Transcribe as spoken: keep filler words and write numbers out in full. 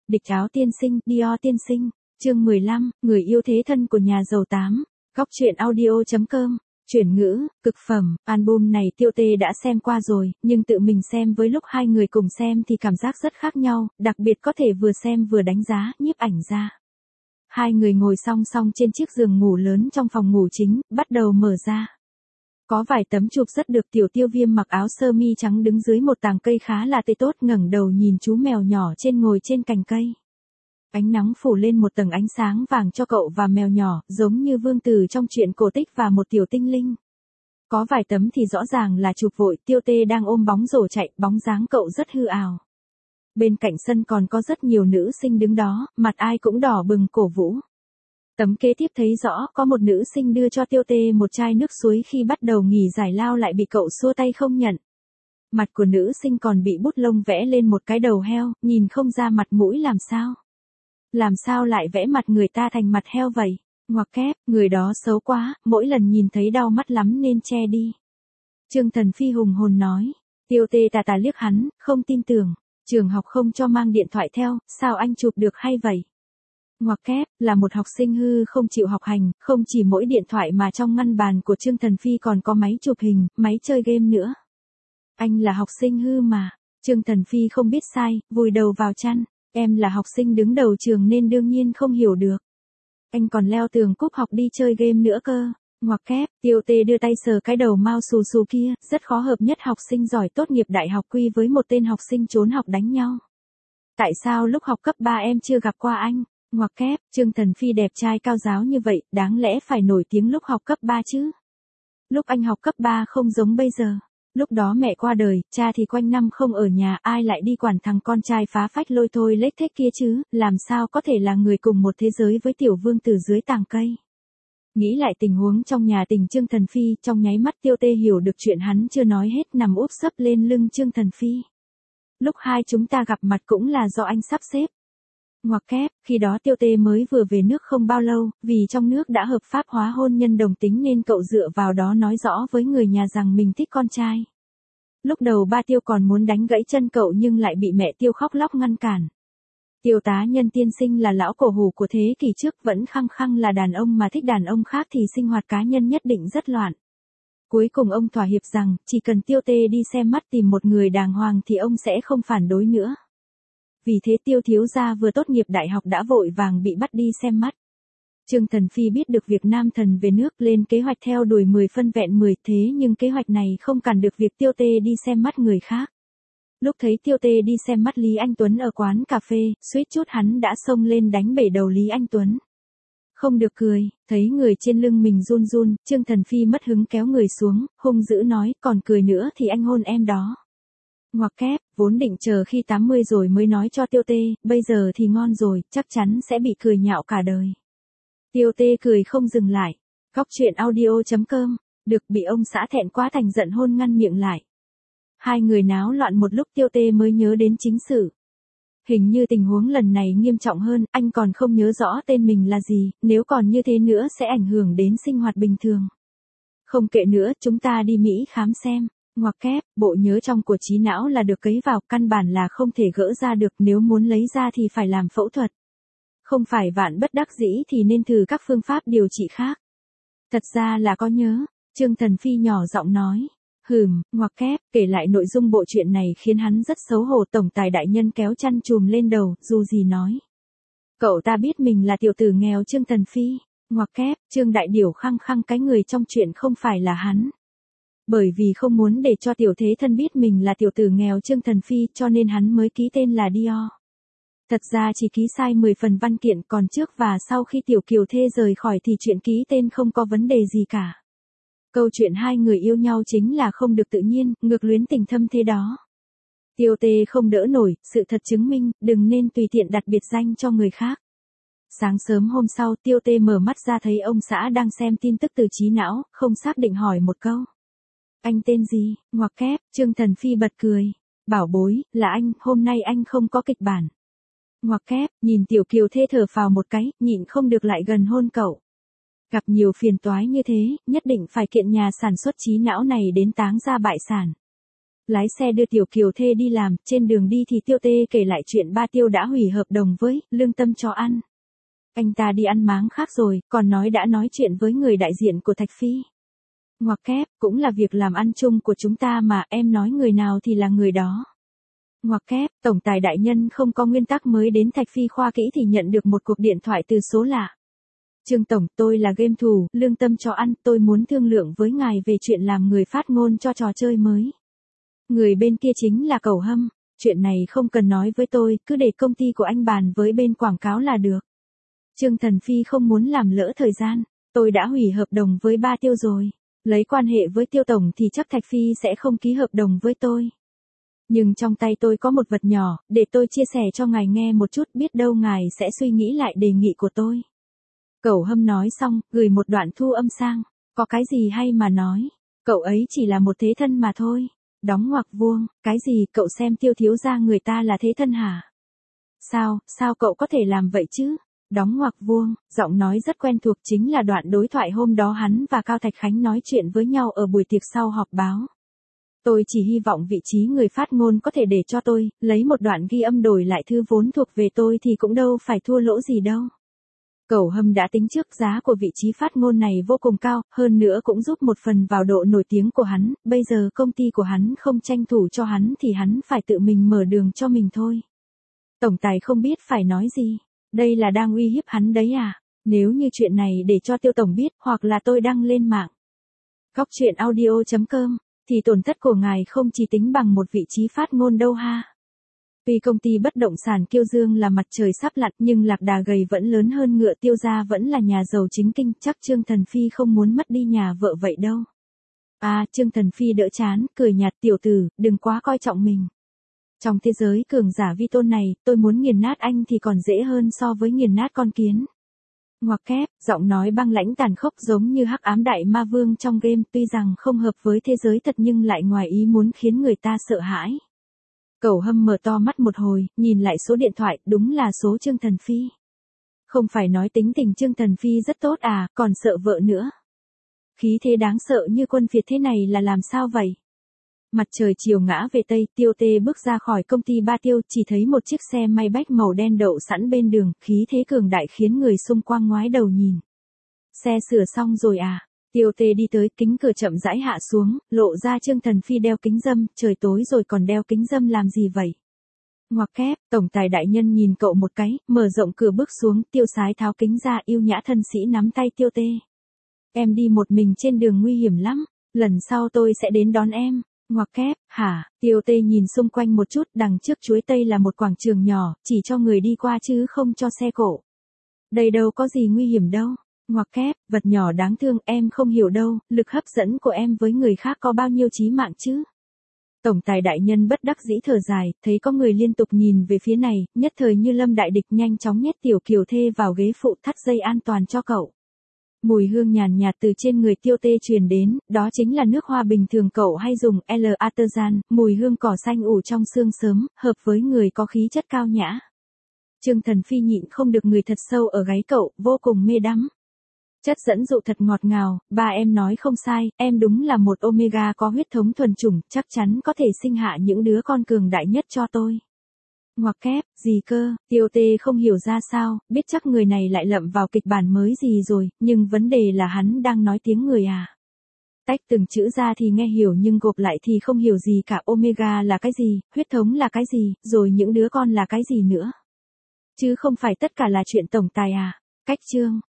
Địch áo tiên sinh, Dior tiên sinh. Chương mười lăm, người yêu thế thân của nhà giàu tám. Góc truyện audio chấm com. Chuyển ngữ, cực phẩm, album này Tiêu Tê đã xem qua rồi, nhưng tự mình xem với lúc hai người cùng xem thì cảm giác rất khác nhau, đặc biệt có thể vừa xem vừa đánh giá, nhiếp ảnh ra. Hai người ngồi song song trên chiếc giường ngủ lớn trong phòng ngủ chính, bắt đầu mở ra. Có vài tấm chụp rất được. Tiểu Tiêu Viêm mặc áo sơ mi trắng đứng dưới một tàng cây khá là tươi tốt, ngẩng đầu nhìn chú mèo nhỏ trên ngồi trên cành cây. Ánh nắng phủ lên một tầng ánh sáng vàng cho cậu và mèo nhỏ, giống như vương tử trong truyện cổ tích và một tiểu tinh linh. Có vài tấm thì rõ ràng là chụp vội, Tiêu Tê đang ôm bóng rổ chạy, bóng dáng cậu rất hư ảo. Bên cạnh sân còn có rất nhiều nữ sinh đứng đó, mặt ai cũng đỏ bừng cổ vũ. Tấm kế tiếp thấy rõ có một nữ sinh đưa cho Tiêu Tê một chai nước suối khi bắt đầu nghỉ giải lao lại bị cậu xua tay không nhận. Mặt của nữ sinh còn bị bút lông vẽ lên một cái đầu heo, nhìn không ra mặt mũi làm sao. Làm sao lại vẽ mặt người ta thành mặt heo vậy? Ngoặc kép, người đó xấu quá, mỗi lần nhìn thấy đau mắt lắm nên che đi. Trương Thần Phi hùng hồn nói. Tiêu Tê tà tà liếc hắn, không tin tưởng. Trường học không cho mang điện thoại theo, sao anh chụp được hay vậy? Ngoặc kép, là một học sinh hư không chịu học hành, không chỉ mỗi điện thoại mà trong ngăn bàn của Trương Thần Phi còn có máy chụp hình, máy chơi game nữa. Anh là học sinh hư mà. Trương Thần Phi không biết sai, vùi đầu vào chăn. Em là học sinh đứng đầu trường nên đương nhiên không hiểu được. Anh còn leo tường cúp học đi chơi game nữa cơ. Ngoặc kép, Tiêu Tê đưa tay sờ cái đầu mau xù xù kia, rất khó hợp nhất học sinh giỏi tốt nghiệp đại học quy với một tên học sinh trốn học đánh nhau. Tại sao lúc học cấp ba em chưa gặp qua anh? Ngoặc kép, Trương Thần Phi đẹp trai cao giáo như vậy, đáng lẽ phải nổi tiếng lúc học cấp ba chứ. Lúc anh học cấp ba không giống bây giờ. Lúc đó mẹ qua đời, cha thì quanh năm không ở nhà, ai lại đi quản thằng con trai phá phách lôi thôi lếch thếch kia chứ, làm sao có thể là người cùng một thế giới với tiểu vương tử dưới tàng cây. Nghĩ lại tình huống trong nhà tình Trương Thần Phi, trong nháy mắt Tiêu Tê hiểu được chuyện hắn chưa nói hết, nằm úp sấp lên lưng Trương Thần Phi. Lúc hai chúng ta gặp mặt cũng là do anh sắp xếp. Ngoặc kép, khi đó Tiêu Tê mới vừa về nước không bao lâu, vì trong nước đã hợp pháp hóa hôn nhân đồng tính nên cậu dựa vào đó nói rõ với người nhà rằng mình thích con trai. Lúc đầu ba Tiêu còn muốn đánh gãy chân cậu nhưng lại bị mẹ Tiêu khóc lóc ngăn cản. Tiêu tá nhân tiên sinh là lão cổ hủ của thế kỷ trước, vẫn khăng khăng là đàn ông mà thích đàn ông khác thì sinh hoạt cá nhân nhất định rất loạn. Cuối cùng ông thỏa hiệp rằng, chỉ cần Tiêu Tê đi xem mắt tìm một người đàng hoàng thì ông sẽ không phản đối nữa. Vì thế Tiêu thiếu gia vừa tốt nghiệp đại học đã vội vàng bị bắt đi xem mắt. Trương Thần Phi biết được việc nam thần về nước lên kế hoạch theo đuổi mười phân vẹn mười, thế nhưng kế hoạch này không cản được việc Tiêu Tê đi xem mắt người khác. Lúc thấy Tiêu Tê đi xem mắt Lý Anh Tuấn ở quán cà phê, suýt chút hắn đã xông lên đánh bể đầu Lý Anh Tuấn. Không được cười, thấy người trên lưng mình run run, Trương Thần Phi mất hứng kéo người xuống, hung dữ nói, còn cười nữa thì anh hôn em đó. Ngoặc kép, vốn định chờ khi tám mươi rồi mới nói cho Tiêu Tê, bây giờ thì ngon rồi, chắc chắn sẽ bị cười nhạo cả đời. Tiêu Tê cười không dừng lại. Góc truyện audio chấm com, được bị ông xã thẹn quá thành giận hôn ngăn miệng lại. Hai người náo loạn một lúc Tiêu Tê mới nhớ đến chính sự. Hình như tình huống lần này nghiêm trọng hơn, anh còn không nhớ rõ tên mình là gì, nếu còn như thế nữa sẽ ảnh hưởng đến sinh hoạt bình thường. Không kệ nữa, chúng ta đi Mỹ khám xem. Ngoặc kép, bộ nhớ trong của trí não là được cấy vào, căn bản là không thể gỡ ra được, nếu muốn lấy ra thì phải làm phẫu thuật. Không phải vạn bất đắc dĩ thì nên thử các phương pháp điều trị khác. Thật ra là có nhớ, Trương Thần Phi nhỏ giọng nói. Hừm, ngoặc kép, kể lại nội dung bộ truyện này khiến hắn rất xấu hổ. Tổng tài đại nhân kéo chăn chùm lên đầu, dù gì nói. Cậu ta biết mình là tiểu tử nghèo Trương Thần Phi. Ngoặc kép, Trương Đại Điểu khăng khăng cái người trong chuyện không phải là hắn. Bởi vì không muốn để cho tiểu thế thân biết mình là tiểu tử nghèo Trương Thần Phi cho nên hắn mới ký tên là Dior. Thật ra chỉ ký sai mười phần văn kiện, còn trước và sau khi tiểu kiều thê rời khỏi thì chuyện ký tên không có vấn đề gì cả. Câu chuyện hai người yêu nhau chính là không được tự nhiên, ngược luyến tình thâm thế đó. Tiêu Tê không đỡ nổi, sự thật chứng minh, đừng nên tùy tiện đặt biệt danh cho người khác. Sáng sớm hôm sau Tiêu Tê mở mắt ra thấy ông xã đang xem tin tức từ trí não, không xác định hỏi một câu. Anh tên gì? Ngoặc kép, Trương Thần Phi bật cười. Bảo bối, là anh, hôm nay anh không có kịch bản. Ngoặc kép, nhìn tiểu kiều thê thở phào một cái, nhịn không được lại gần hôn cậu. Gặp nhiều phiền toái như thế, nhất định phải kiện nhà sản xuất trí não này đến táng ra bại sản. Lái xe đưa Tiểu Kiều Thê đi làm, trên đường đi thì Tiêu Tê kể lại chuyện ba Tiêu đã hủy hợp đồng với Lương Tâm cho ăn. Anh ta đi ăn máng khác rồi, còn nói đã nói chuyện với người đại diện của Thạch Phi. Ngoặc kép, cũng là việc làm ăn chung của chúng ta mà, em nói người nào thì là người đó. Ngoặc kép, tổng tài đại nhân không có nguyên tắc, mới đến Thạch Phi khoa kỹ thì nhận được một cuộc điện thoại từ số lạ. Trương tổng, tôi là game thủ, Lương Tâm cho ăn, tôi muốn thương lượng với ngài về chuyện làm người phát ngôn cho trò chơi mới. Người bên kia chính là Cẩu Hâm, chuyện này không cần nói với tôi, cứ để công ty của anh bàn với bên quảng cáo là được. Trương Thần Phi không muốn làm lỡ thời gian, tôi đã hủy hợp đồng với ba Tiêu rồi, lấy quan hệ với Tiêu tổng thì chắc Thạch Phi sẽ không ký hợp đồng với tôi. Nhưng trong tay tôi có một vật nhỏ, để tôi chia sẻ cho ngài nghe một chút, biết đâu ngài sẽ suy nghĩ lại đề nghị của tôi. Cẩu Hâm nói xong, gửi một đoạn thu âm sang, có cái gì hay mà nói, cậu ấy chỉ là một thế thân mà thôi. Đóng ngoặc vuông, cái gì, cậu xem Tiêu thiếu gia người ta là thế thân hả? Sao, sao cậu có thể làm vậy chứ? Đóng ngoặc vuông, giọng nói rất quen thuộc, chính là đoạn đối thoại hôm đó hắn và Cao Thạch Khánh nói chuyện với nhau ở buổi tiệc sau họp báo. Tôi chỉ hy vọng vị trí người phát ngôn có thể để cho tôi, lấy một đoạn ghi âm đổi lại thư vốn thuộc về tôi thì cũng đâu phải thua lỗ gì đâu. Cẩu Hâm đã tính trước giá của vị trí phát ngôn này vô cùng cao, hơn nữa cũng giúp một phần vào độ nổi tiếng của hắn, bây giờ công ty của hắn không tranh thủ cho hắn thì hắn phải tự mình mở đường cho mình thôi. Tổng tài không biết phải nói gì, đây là đang uy hiếp hắn đấy à, nếu như chuyện này để cho Tiêu tổng biết, hoặc là tôi đăng lên mạng góc truyện audio chấm com, thì tổn thất của ngài không chỉ tính bằng một vị trí phát ngôn đâu ha. Tuy công ty bất động sản Kiêu Dương là mặt trời sắp lặn, nhưng lạc đà gầy vẫn lớn hơn ngựa, Tiêu gia vẫn là nhà giàu chính kinh, chắc Trương Thần Phi không muốn mất đi nhà vợ vậy đâu. À, Trương Thần Phi đỡ chán, cười nhạt, tiểu tử, đừng quá coi trọng mình. Trong thế giới cường giả vi tôn này, tôi muốn nghiền nát anh thì còn dễ hơn so với nghiền nát con kiến. Ngoặc kép, giọng nói băng lãnh tàn khốc giống như hắc ám đại ma vương trong game, tuy rằng không hợp với thế giới thật nhưng lại ngoài ý muốn khiến người ta sợ hãi. Cẩu Hâm mở to mắt một hồi, nhìn lại số điện thoại, đúng là số Trương Thần Phi. Không phải nói tính tình Trương Thần Phi rất tốt à, còn sợ vợ nữa. Khí thế đáng sợ như quân phiệt thế này là làm sao vậy? Mặt trời chiều ngã về Tây, Tiêu Tê bước ra khỏi công ty ba Tiêu, chỉ thấy một chiếc xe Maybach màu đen đậu sẵn bên đường, khí thế cường đại khiến người xung quanh ngoái đầu nhìn. Xe sửa xong rồi à? Tiêu Tê đi tới, kính cửa chậm rãi hạ xuống, lộ ra Trương Thần Phi đeo kính râm, trời tối rồi còn đeo kính râm làm gì vậy? Ngoặc kép, tổng tài đại nhân nhìn cậu một cái, mở rộng cửa bước xuống, Tiêu Sái tháo kính ra, yêu nhã thân sĩ nắm tay Tiêu Tê. Em đi một mình trên đường nguy hiểm lắm, lần sau tôi sẽ đến đón em. Ngoặc kép, hả? Tiêu Tê nhìn xung quanh một chút, đằng trước chuối tây là một quảng trường nhỏ, chỉ cho người đi qua chứ không cho xe cộ. Đây đâu có gì nguy hiểm đâu. Ngoặc kép, vật nhỏ đáng thương, em không hiểu đâu, lực hấp dẫn của em với người khác có bao nhiêu chí mạng chứ? Tổng tài đại nhân bất đắc dĩ thở dài, thấy có người liên tục nhìn về phía này, nhất thời như lâm đại địch, nhanh chóng nhét Tiểu Kiều Thê vào ghế phụ, thắt dây an toàn cho cậu. Mùi hương nhàn nhạt từ trên người Tiêu Tê truyền đến, đó chính là nước hoa bình thường cậu hay dùng, L. Artisan, mùi hương cỏ xanh ủ trong sương sớm, hợp với người có khí chất cao nhã. Trương Thần Phi nhịn không được người thật sâu ở gáy cậu, vô cùng mê đắm. Chất dẫn dụ thật ngọt ngào, ba em nói không sai, em đúng là một Omega có huyết thống thuần chủng, chắc chắn có thể sinh hạ những đứa con cường đại nhất cho tôi. Ngoặc kép, gì cơ, Tiêu Tê không hiểu ra sao, biết chắc người này lại lậm vào kịch bản mới gì rồi, nhưng vấn đề là hắn đang nói tiếng người à. Tách từng chữ ra thì nghe hiểu nhưng gộp lại thì không hiểu gì cả, Omega là cái gì, huyết thống là cái gì, rồi những đứa con là cái gì nữa. Chứ không phải tất cả là chuyện tổng tài à. Cách chương.